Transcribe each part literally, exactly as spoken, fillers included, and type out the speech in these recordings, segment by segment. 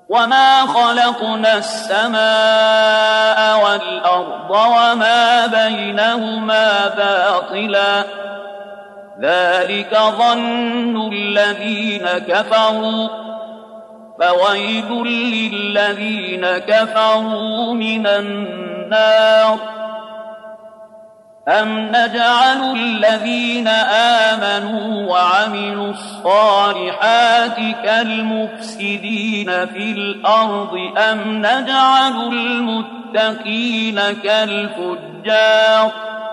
وما خلقنا السماء والأرض وما بينهما باطلا ذلك ظن الذين كفروا فويل للذين كفروا من النار أم نجعل الذين آمنوا وعملوا الصالحات كالمفسدين في الأرض أم نجعل المتقين كالفجار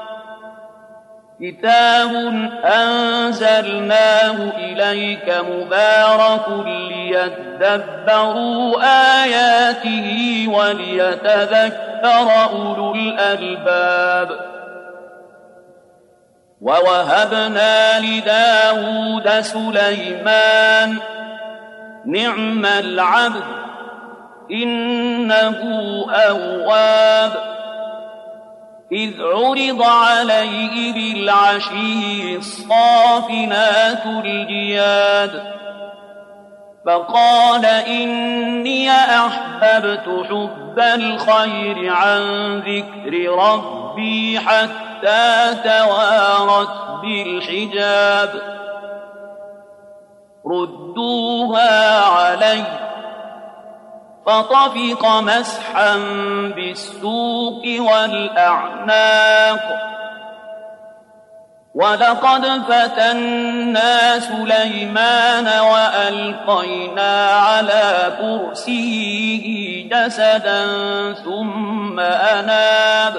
كتاب أنزلناه إليك مبارك ليدبروا آياته وليتذكر أولو الألباب ووهبنا لداود سليمان نعم العبد إنه أواب إذ عرض عليه بالعشي الصافنات الجياد فقال إني أحببت حب الخير عن ذكر ربي حتى توارت بالحجاب ردوها علي فطفق مسحا بالسوق والأعناق ولقد فتنا سليمان وألقينا على كرسيه جسدا ثم أناب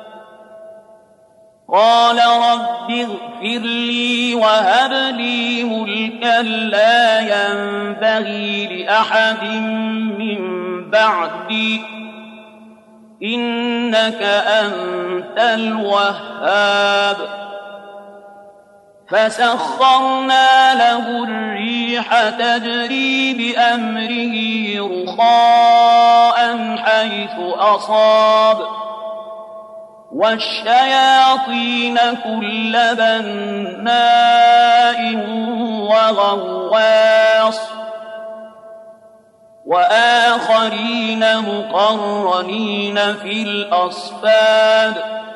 قال رب اغفر لي وهب لي ملكا لا ينبغي لأحد من بعدي إنك أنت الوهاب فسخرنا له الريح تجري بأمره رخاء حيث أصاب والشياطين كل بناء وغواص وآخرين مقرنين في الأصفاد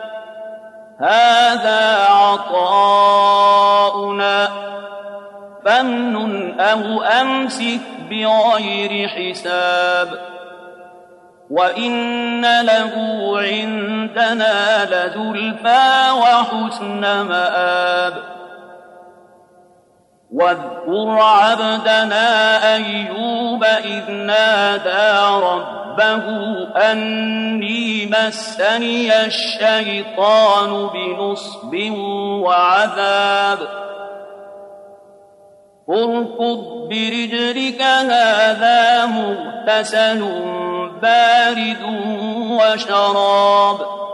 هذا عطاؤنا فامنن أو أمسك بغير حساب وإن له عندنا لزلفى وحسن مآب واذكر عبدنا أيوب إذ نادى ربه أني مسني الشيطان بنصب وعذاب اركض برجلك هذا مغتسل بارد وشراب